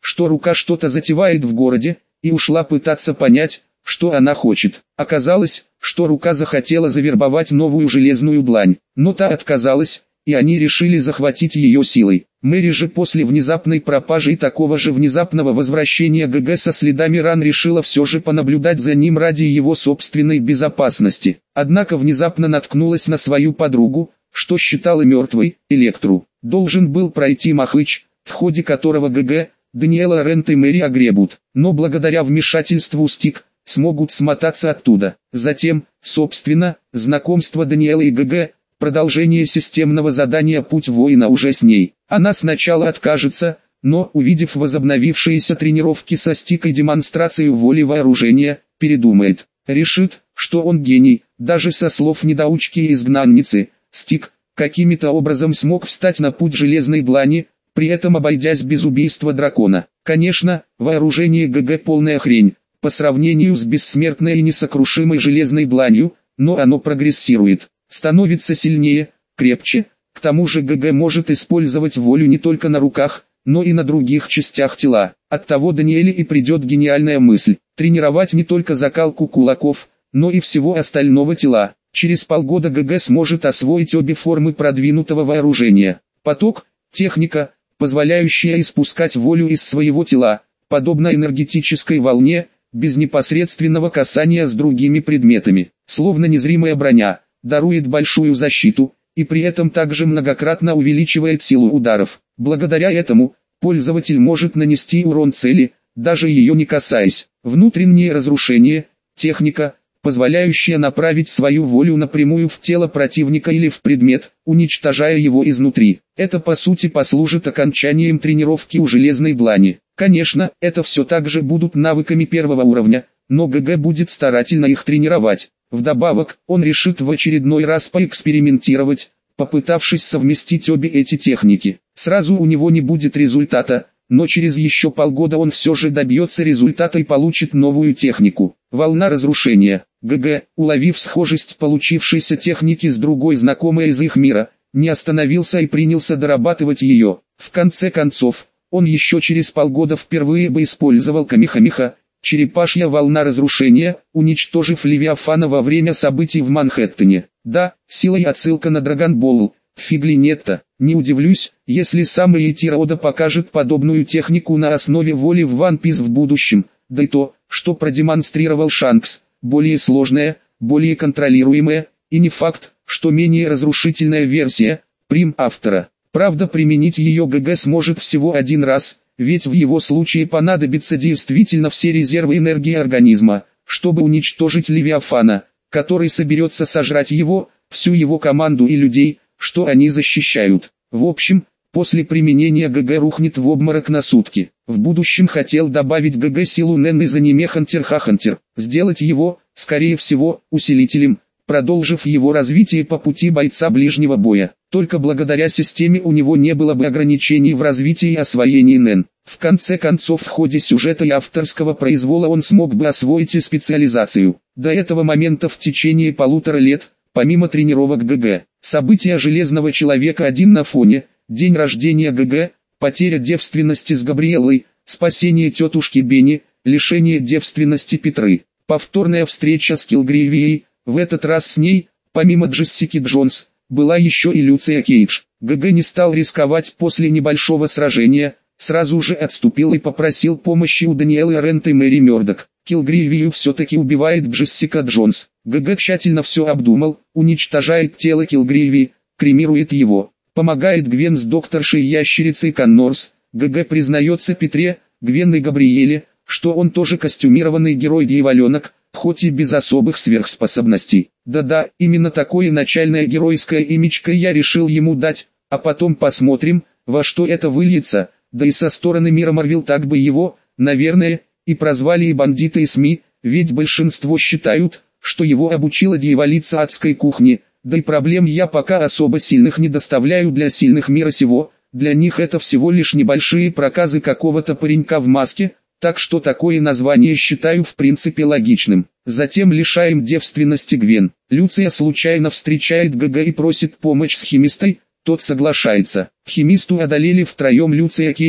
Speaker 1: что рука что-то затевает в городе, и ушла пытаться понять, что она хочет. Оказалось, что рука захотела завербовать новую железную длань, но та отказалась, и они решили захватить ее силой. Мэри же после внезапной пропажи и такого же внезапного возвращения ГГ со следами ран решила все же понаблюдать за ним ради его собственной безопасности. Однако внезапно наткнулась на свою подругу, что считала мертвой, Электру. Должен был пройти Махыч, в ходе которого ГГ, Даниэла Рент и Мэри огребут, но благодаря вмешательству Стик, смогут смотаться оттуда. Затем, собственно, знакомство Даниэлы и ГГ, продолжение системного задания «Путь воина» уже с ней. Она сначала откажется, но, увидев возобновившиеся тренировки со Стик и демонстрацию воли вооружения, передумает. Решит, что он гений, даже со слов недоучки и изгнанницы. Стик каким-то образом смог встать на путь железной длани, при этом обойдясь без убийства дракона. Конечно, вооружение ГГ полная хрень, по сравнению с бессмертной и несокрушимой железной дланью, но оно прогрессирует, становится сильнее, крепче. К тому же ГГ может использовать волю не только на руках, но и на других частях тела. Оттого Даниэле и придет гениальная мысль – тренировать не только закалку кулаков, но и всего остального тела. Через полгода ГГ сможет освоить обе формы продвинутого вооружения. Поток – техника, позволяющая испускать волю из своего тела, подобно энергетической волне, без непосредственного касания с другими предметами, словно незримая броня, дарует большую защиту, и при этом также многократно увеличивает силу ударов. Благодаря этому, пользователь может нанести урон цели, даже ее не касаясь. Внутреннее разрушение – техника, позволяющая направить свою волю напрямую в тело противника или в предмет, уничтожая его изнутри. Это по сути послужит окончанием тренировки у железной длани. Конечно, это все также будут навыками первого уровня, но ГГ будет старательно их тренировать. Вдобавок, он решит в очередной раз поэкспериментировать, попытавшись совместить обе эти техники. Сразу у него не будет результата, но через еще полгода он все же добьется результата и получит новую технику. Волна разрушения. ГГ, уловив схожесть получившейся техники с другой знакомой из их мира, не остановился и принялся дорабатывать ее. В конце концов, он еще через полгода впервые бы использовал Камихамиха, черепашья волна разрушения, уничтожив Левиафана во время событий в Манхэттене. Да, силой отсылка на Драгонболл, фиг ли нет-то. Не удивлюсь, если сам Эйтиро Ода покажет подобную технику на основе воли в One Piece в будущем, да и то, что продемонстрировал Шанкс, более сложная, более контролируемая, и не факт, что менее разрушительная версия, прим автора. Правда, применить ее ГГ сможет всего один раз, ведь в его случае понадобятся действительно все резервы энергии организма, чтобы уничтожить Левиафана, который соберется сожрать его, всю его команду и людей, что они защищают. В общем, после применения ГГ рухнет в обморок на сутки. В будущем хотел добавить ГГ силу Нэн из аниме Хантер х Хантер, сделать его, скорее всего, усилителем, продолжив его развитие по пути бойца ближнего боя. Только благодаря системе у него не было бы ограничений в развитии и освоении Нэн. В конце концов, в ходе сюжета и авторского произвола он смог бы освоить и специализацию. До этого момента в течение полутора лет, помимо тренировок ГГ, события Железного Человека один на фоне, день рождения ГГ, потеря девственности с Габриэлой, спасение тетушки Бенни, лишение девственности Петры, повторная встреча с Килгрейвией, в этот раз с ней, помимо Джессики Джонс, была еще и Люция Кейдж. ГГ не стал рисковать после небольшого сражения, сразу же отступил и попросил помощи у Даниэлы Рент и Мэри Мёрдок. Килгрейвию все-таки убивает Джессика Джонс. ГГ тщательно все обдумал, уничтожает тело Килгрейви, кремирует его, помогает Гвен с докторшей ящерицей Коннорс. ГГ признается Петре, Гвен и Габриэле, что он тоже костюмированный герой-дьяволенок, хоть и без особых сверхспособностей. Да-да, именно такое начальное геройское имечко я решил ему дать, а потом посмотрим, во что это выльется, да и со стороны мира Марвел так бы его, наверное, и прозвали и бандиты и СМИ, ведь большинство считают, что его обучила дьяволица адской кухни, да и проблем я пока особо сильных не доставляю для сильных мира сего, для них это всего лишь небольшие проказы какого-то паренька в маске, так что такое название считаю в принципе логичным. Затем лишаем девственности Гвен. Люция случайно встречает ГГ и просит помощь с химистой, тот соглашается. Химисту одолели втроем Люция Кейдж,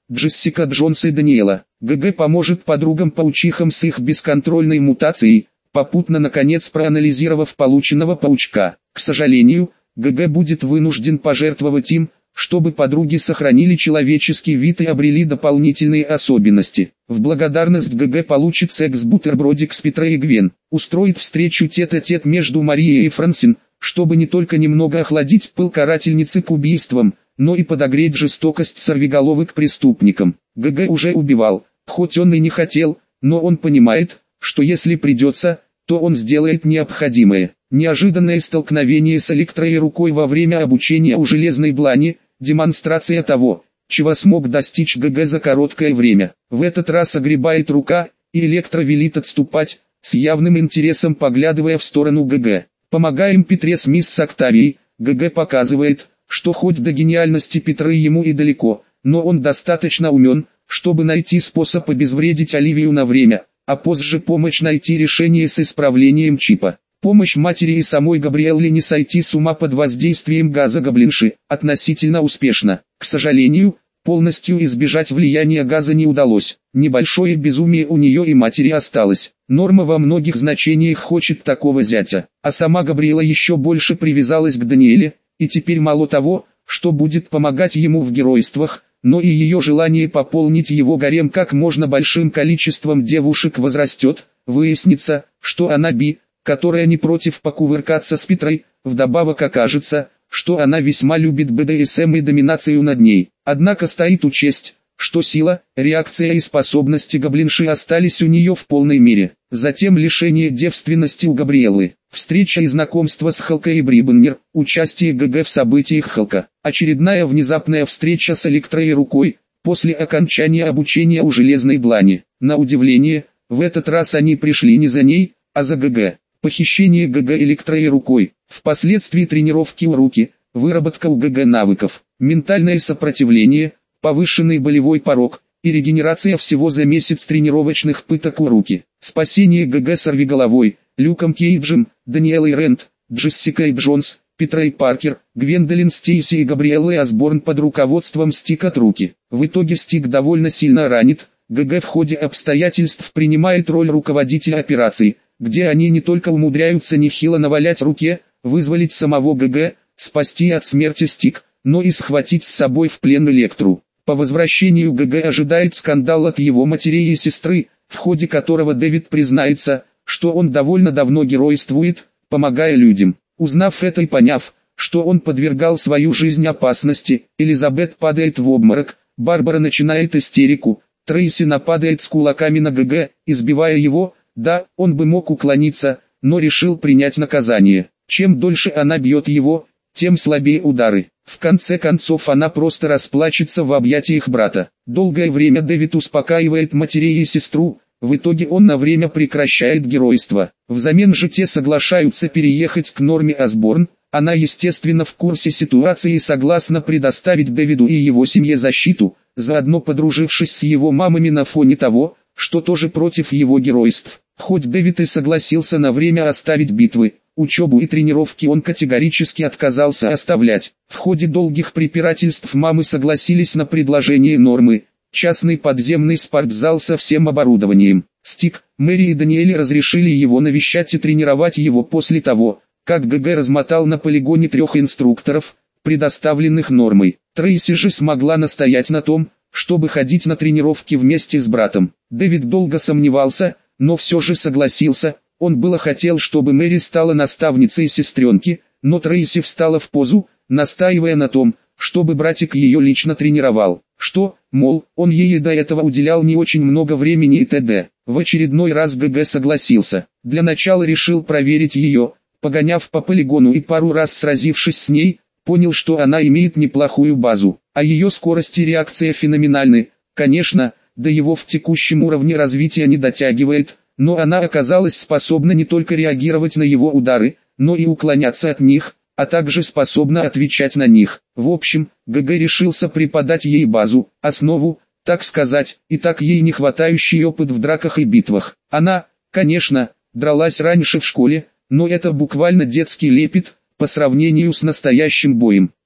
Speaker 1: Джессика Джонс и Даниэла. ГГ поможет подругам-паучихам с их бесконтрольной мутацией, попутно наконец проанализировав полученного паучка. К сожалению, ГГ будет вынужден пожертвовать им, чтобы подруги сохранили человеческий вид и обрели дополнительные особенности. В благодарность ГГ получит секс-бутербродик с Петрой и Гвен, устроит встречу тет-а-тет между Марией и Франсин, чтобы не только немного охладить пыл карательницы к убийствам, но и подогреть жестокость сорвиголовы к преступникам. ГГ уже убивал, хоть он и не хотел, но он понимает, что если придется, то он сделает необходимое. Неожиданное столкновение с Электрой рукой во время обучения у Железной Длани, демонстрация того, чего смог достичь ГГ за короткое время. В этот раз огребает рука, и Электра велит отступать, с явным интересом поглядывая в сторону ГГ. Помогаем Петре с мисс Октавией. ГГ показывает, что хоть до гениальности Петры ему и далеко, но он достаточно умен, чтобы найти способ обезвредить Оливию на время, а позже помочь найти решение с исправлением чипа. Помощь матери и самой Габриэлле не сойти с ума под воздействием газа гоблинши, относительно успешно. К сожалению, полностью избежать влияния газа не удалось. Небольшое безумие у нее и матери осталось. Норма во многих значениях хочет такого зятя, а сама Габриэла еще больше привязалась к Даниэле, и теперь мало того, что будет помогать ему в геройствах, но и ее желание пополнить его гарем как можно большим количеством девушек возрастет. Выяснится, что она би, которая не против покувыркаться с Петрой, вдобавок окажется, что она весьма любит бэ дэ эс эм и доминацию над ней. Однако стоит учесть, что сила, реакция и способности гоблинши остались у нее в полной мере. Затем лишение девственности у Габриэллы, встреча и знакомство с Халка и Брибеннер, участие ГГ в событиях Халка, очередная внезапная встреча с Электрой рукой, после окончания обучения у Железной Длани. На удивление, в этот раз они пришли не за ней, а за ГГ. Похищение ГГ Электрой рукой, впоследствии тренировки у руки, выработка у ГГ навыков, ментальное сопротивление, повышенный болевой порог и регенерация всего за месяц тренировочных пыток у руки, спасение ГГ сорвиголовой, Люком Кейджем, Даниэлой Рент, Джессикой Джонс, Петрой Паркер, Гвендолин Стейси и Габриэллой Осборн под руководством Стик от руки. В итоге Стик довольно сильно ранит, ГГ в ходе обстоятельств принимает роль руководителя операции, где они не только умудряются нехило навалять руке, вызволить самого ГГ, спасти от смерти Стик, но и схватить с собой в плен Электру. По возвращению ГГ ожидает скандал от его матери и сестры, в ходе которого Дэвид признается, что он довольно давно геройствует, помогая людям. Узнав это и поняв, что он подвергал свою жизнь опасности, Элизабет падает в обморок, Барбара начинает истерику, Трейси нападает с кулаками на ГГ, избивая его. Да, он бы мог уклониться, но решил принять наказание. Чем дольше она бьет его, тем слабее удары. В конце концов она просто расплачется в объятиях брата. Долгое время Дэвид успокаивает матерей и сестру, в итоге он на время прекращает геройство. Взамен же те соглашаются переехать к Норме Осборн. Она естественно в курсе ситуации и согласна предоставить Дэвиду и его семье защиту, заодно подружившись с его мамами на фоне того, что тоже против его геройств. Хоть Дэвид и согласился на время оставить битвы, учебу и тренировки он категорически отказался оставлять. В ходе долгих препирательств мамы согласились на предложение Нормы, частный подземный спортзал со всем оборудованием. Стик, Мэри и Даниэль разрешили его навещать и тренировать его после того, как ГГ размотал на полигоне трех инструкторов, предоставленных Нормой. Трейси же смогла настоять на том, чтобы ходить на тренировки вместе с братом. Дэвид долго сомневался, но все же согласился. Он было хотел, чтобы Мэри стала наставницей сестренки, но Трейси встала в позу, настаивая на том, чтобы братик ее лично тренировал. Что, мол, он ей до этого уделял не очень много времени и т.д. В очередной раз ГГ согласился. Для начала решил проверить ее, погоняв по полигону и пару раз сразившись с ней, понял, что она имеет неплохую базу, а ее скорость и реакция феноменальны. Конечно, до его в текущем уровне развития не дотягивает, но она оказалась способна не только реагировать на его удары, но и уклоняться от них, а также способна отвечать на них. В общем, ГГ решился преподать ей базу, основу, так сказать, и так ей не хватающий опыт в драках и битвах. Она, конечно, дралась раньше в школе, но это буквально детский лепет по сравнению с настоящим боем.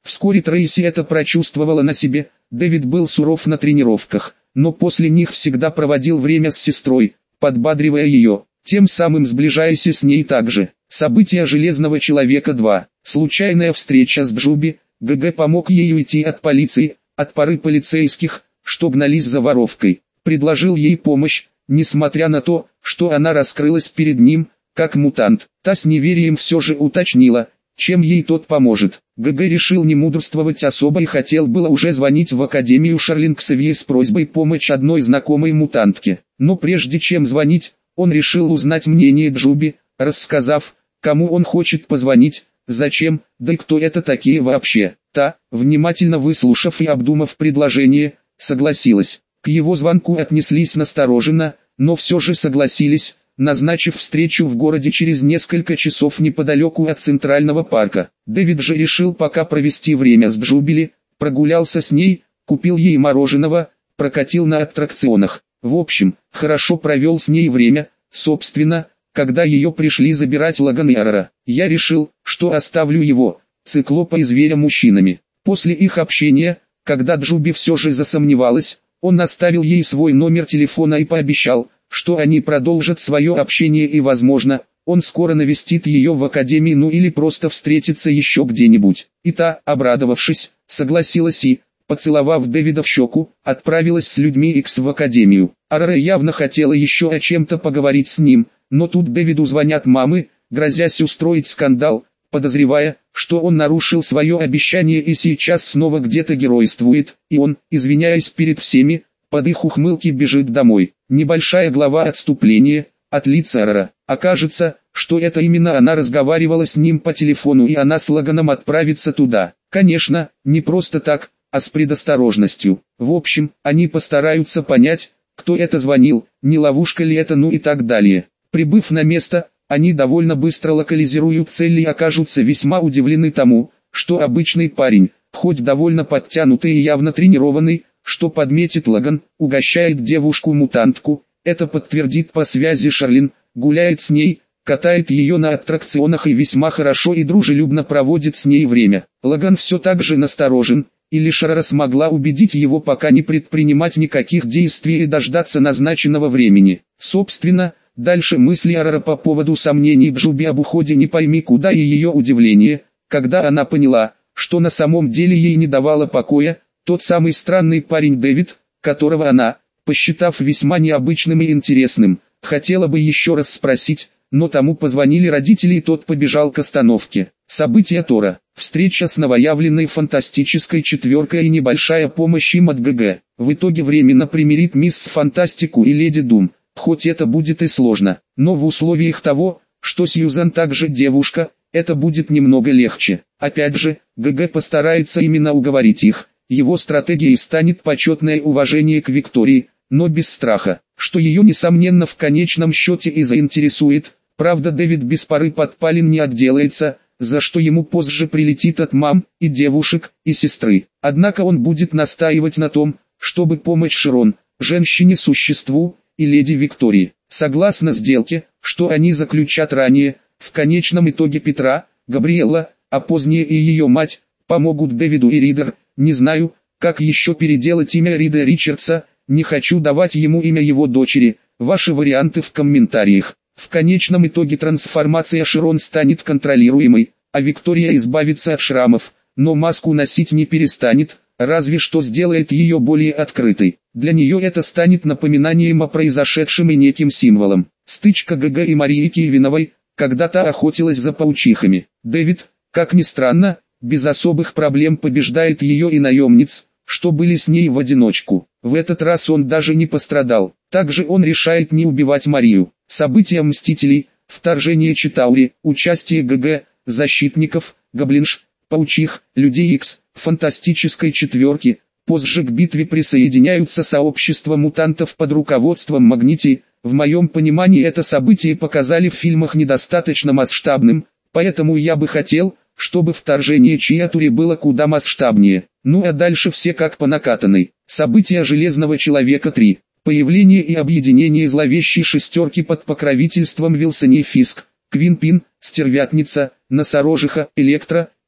Speaker 1: Вскоре Трейси это прочувствовала на себе. Дэвид был суров на тренировках, но после них всегда проводил время с сестрой, подбадривая ее, тем самым сближаясь с ней также. События Железного Человека два. Случайная встреча с Джуби. ГГ помог ей уйти от полиции, от пары полицейских, что гнались за воровкой. Предложил ей помощь, несмотря на то, что она раскрылась перед ним, как мутант. Та с неверием все же уточнила, чем ей тот поможет. ГГ решил не мудрствовать особо и хотел было уже звонить в Академию Шарлинг-Ксавье с просьбой помочь одной знакомой мутантке. Но прежде чем звонить, он решил узнать мнение Джуби, рассказав, кому он хочет позвонить, зачем, да и кто это такие вообще. Та, внимательно выслушав и обдумав предложение, согласилась. К его звонку отнеслись настороженно, но все же согласились, назначив встречу в городе через несколько часов неподалеку от Центрального парка. Дэвид же решил пока провести время с Джубили, прогулялся с ней, купил ей мороженого, прокатил на аттракционах. В общем, хорошо провел с ней время. Собственно, когда ее пришли забирать Логан и Арара, я решил, что оставлю его, Циклопа и Зверя, мужчинами. После их общения, когда Джуби все же засомневалась, он оставил ей свой номер телефона и пообещал, что они продолжат свое общение и, возможно, он скоро навестит ее в академии, ну или просто встретится еще где-нибудь. И та, обрадовавшись, согласилась и, поцеловав Дэвида в щеку, отправилась с людьми Икс в академию. Арара явно хотела еще о чем-то поговорить с ним, но тут Дэвиду звонят мамы, грозясь устроить скандал, подозревая, что он нарушил свое обещание и сейчас снова где-то геройствует, и он, извиняясь перед всеми, под их ухмылки бежит домой. Небольшая глава отступления от лица Арара. Окажется, что это именно она разговаривала с ним по телефону, и она с Логаном отправится туда. Конечно, не просто так, а с предосторожностью. В общем, они постараются понять, кто это звонил, не ловушка ли это, ну и так далее. Прибыв на место, они довольно быстро локализируют цель и окажутся весьма удивлены тому, что обычный парень, хоть довольно подтянутый и явно тренированный, что подметит Логан, угощает девушку-мутантку, это подтвердит по связи Шарлин, гуляет с ней, катает ее на аттракционах и весьма хорошо и дружелюбно проводит с ней время. Логан все так же насторожен, и лишь Арара смогла убедить его пока не предпринимать никаких действий и дождаться назначенного времени. Собственно, дальше мысли Арара по поводу сомнений Джуби об уходе не пойми куда и ее удивление, когда она поняла, что на самом деле ей не давало покоя тот самый странный парень Дэвид, которого она, посчитав весьма необычным и интересным, хотела бы еще раз спросить, но тому позвонили родители и тот побежал к остановке. События Тора, встреча с новоявленной фантастической четверкой и небольшая помощь им от ГГ, в итоге временно примирит мисс Фантастику и Леди Дум, хоть это будет и сложно, но в условиях того, что Сьюзан также девушка, это будет немного легче. Опять же, ГГ постарается именно уговорить их. Его стратегией станет почетное уважение к Виктории, но без страха, что ее несомненно в конечном счете и заинтересует. Правда, Дэвид без поры подпалин не отделается, за что ему позже прилетит от мам, и девушек, и сестры. Однако он будет настаивать на том, чтобы помочь Широн, женщине-существу, и леди Виктории. Согласно сделке, что они заключат ранее, в конечном итоге Петра, Габриэла, а позднее и ее мать, помогут Дэвиду и Ридер. Не знаю, как еще переделать имя Рида Ричардса, не хочу давать ему имя его дочери, ваши варианты в комментариях. В конечном итоге трансформация Широн станет контролируемой, а Виктория избавится от шрамов, но маску носить не перестанет, разве что сделает ее более открытой. Для нее это станет напоминанием о произошедшем и неким символом. Стычка ГГ и Марии Кивиновой, когда та охотилась за паучихами. Дэвид, как ни странно, без особых проблем побеждает ее и наемниц, что были с ней в одиночку. В этот раз он даже не пострадал. Также он решает не убивать Марию. События Мстителей, вторжение Читаури, участие ГГ, защитников, гоблинш, паучих, людей Икс, фантастической четверки. Позже к битве присоединяются сообщества мутантов под руководством Магнити. В моем понимании это событие показали в фильмах недостаточно масштабным, поэтому я бы хотел, чтобы вторжение Чиатури было куда масштабнее. Ну а дальше все как по накатанной. События Железного Человека три. Появление и объединение зловещей шестерки под покровительством Вилсони Фиск, Квинпин, Стервятница, Носорожиха, Электро,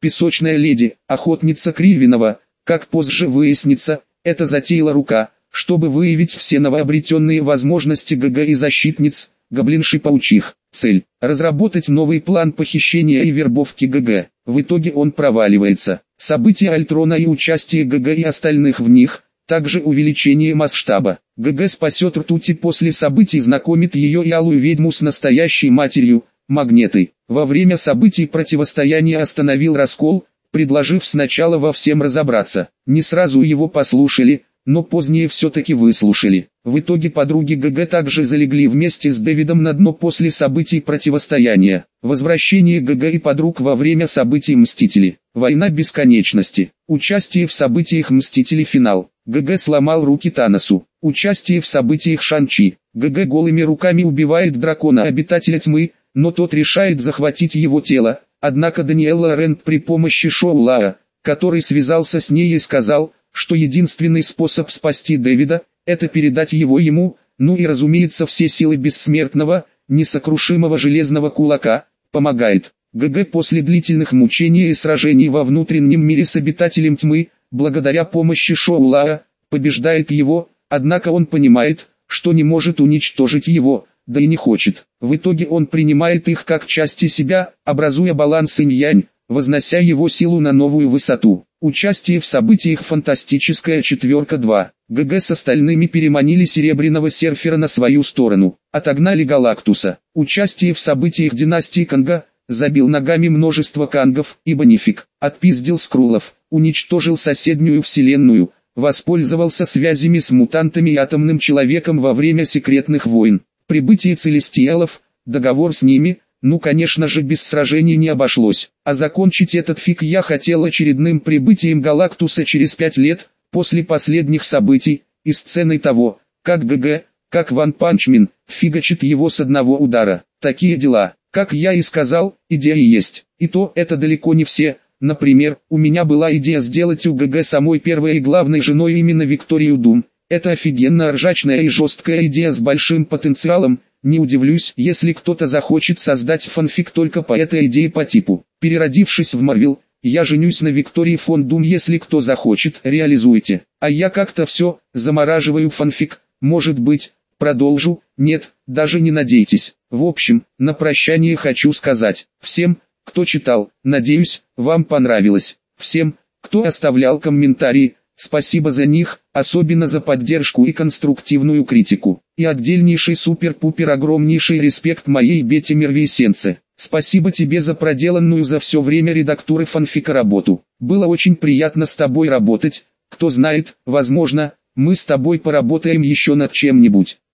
Speaker 1: Песочная леди, охотница Кривинова, как позже выяснится, это затеяла рука, чтобы выявить все новообретенные возможности ГГ и защитниц, гоблинши-паучих. Цель – разработать новый план похищения и вербовки ГГ. В итоге он проваливается. События Альтрона и участие ГГ и остальных в них, также увеличение масштаба. ГГ спасет Ртути после событий, знакомит ее и алую ведьму с настоящей матерью, Магнетой. Во время событий противостояния остановил раскол, предложив сначала во всем разобраться. Не сразу его послушали, но позднее все-таки выслушали. В итоге подруги ГГ также залегли вместе с Дэвидом на дно после событий противостояния. Возвращение ГГ и подруг во время событий Мстители. Война бесконечности. Участие в событиях Мстители финал. ГГ сломал руки Таносу. Участие в событиях Шан-Чи. ГГ голыми руками убивает дракона обитателя тьмы, но тот решает захватить его тело. Однако Даниэлла Рент при помощи Шоу-Лаа, который связался с ней и сказал, что единственный способ спасти Дэвида – это передать его ему, ну и разумеется все силы бессмертного, несокрушимого железного кулака, помогает. ГГ после длительных мучений и сражений во внутреннем мире с обитателем тьмы, благодаря помощи Шоу-Лаа, побеждает его, однако он понимает, что не может уничтожить его, да и не хочет. В итоге он принимает их как части себя, образуя баланс инь-янь, вознося его силу на новую высоту. Участие в событиях «Фантастическая четверка два». ГГ с остальными переманили Серебряного Серфера на свою сторону, отогнали Галактуса. Участие в событиях династии Канга, забил ногами множество кангов, ибо нифиг, отпиздил скрулов, уничтожил соседнюю вселенную, воспользовался связями с мутантами и атомным человеком во время секретных войн. Прибытие целестиалов, договор с ними, ну конечно же без сражений не обошлось. А закончить этот фиг я хотел очередным прибытием Галактуса через пять лет, после последних событий, и сценой того, как ГГ, как Ван Панчмен, фигачит его с одного удара. Такие дела. Как я и сказал, идеи есть. И то это далеко не все. Например, у меня была идея сделать у ГГ самой первой и главной женой именно Викторию Дум. Это офигенно ржачная и жесткая идея с большим потенциалом. Не удивлюсь, если кто-то захочет создать фанфик только по этой идее по типу. Переродившись в Марвел, я женюсь на Виктории фон Дум, если кто захочет, реализуйте. А я как-то все, замораживаю фанфик, может быть, продолжу, нет, даже не надейтесь. В общем, на прощание хочу сказать всем, кто читал, надеюсь, вам понравилось. Всем, кто оставлял комментарии, спасибо за них, особенно за поддержку и конструктивную критику. И отдельнейший супер-пупер огромнейший респект моей Бете Мервейсенце. Спасибо тебе за проделанную за все время редактуры фанфика работу. Было очень приятно с тобой работать, кто знает, возможно, мы с тобой поработаем еще над чем-нибудь.